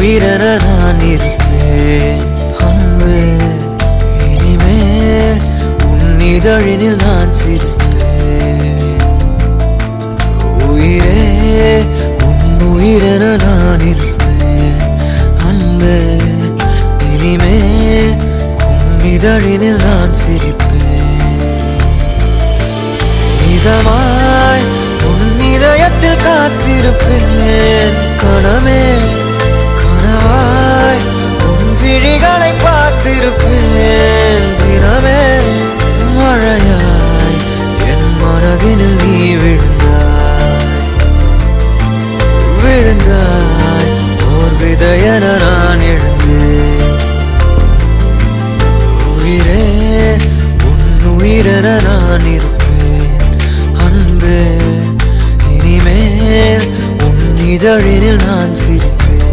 உயிரென நான் இருப்பேன் அன்பே. இனிமேல் உன் இதழினில் நான் சிரிப்பேன். உயிரே உன் உயிரென நான் இருப்பேன் அன்பே. இனிமேல் உன் இதழினில் நான் சிரிப்பேன். இதமாய் உன் இதயத்தில் காத்திருப்பேன் கணமே. கனவாய் உன் விழிகளை பார்த்திருப்பேன் தினமே. மழையாய் என் மனதினில் நீ விழுந்தாய் ஓர் விதையென நான் எழுந்தேன். உயிரே உன் உயிரென நான் இருப்பேன் அன்பே. இனிமேல் உன் இதழினில் நான் சிரிப்பேன்.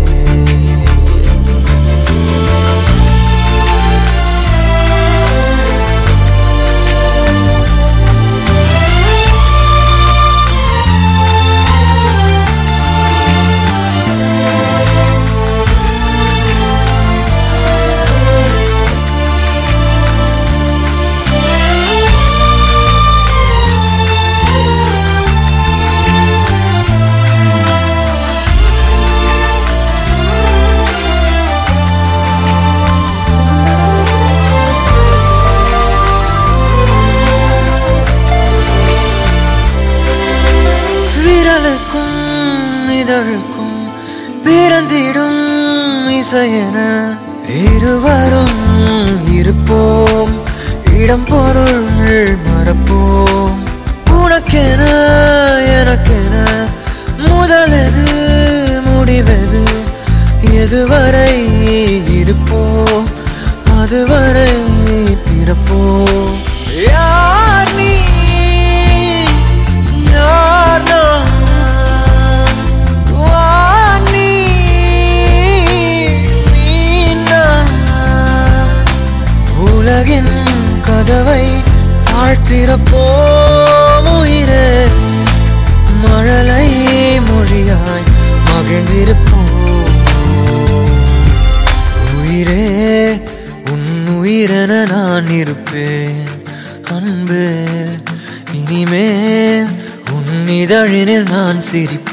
விரலுக்கும் இதழுக்கும் பிறந்திடும் இசையென இருவரும் இருப்போம். இடம் பொருள் மறப்போம். உனக்கென எனக்கென முதலெது முடிவெது? எதுவரை இருப்போம் அதுவரை பிறப்போம். யார் நீ யார் நான்? வானி நீ நான். உலகின் கதவை தாழ்த்திறப்போம் உயிரே. மழலை மொழியாய் மகிழ்ந்திருப்போம். உயிரே உன் உயிரென நான் இருப்பேன் அன்பே. இனிமேல் உன் இதழினில் நான் சிரிப்பேன்.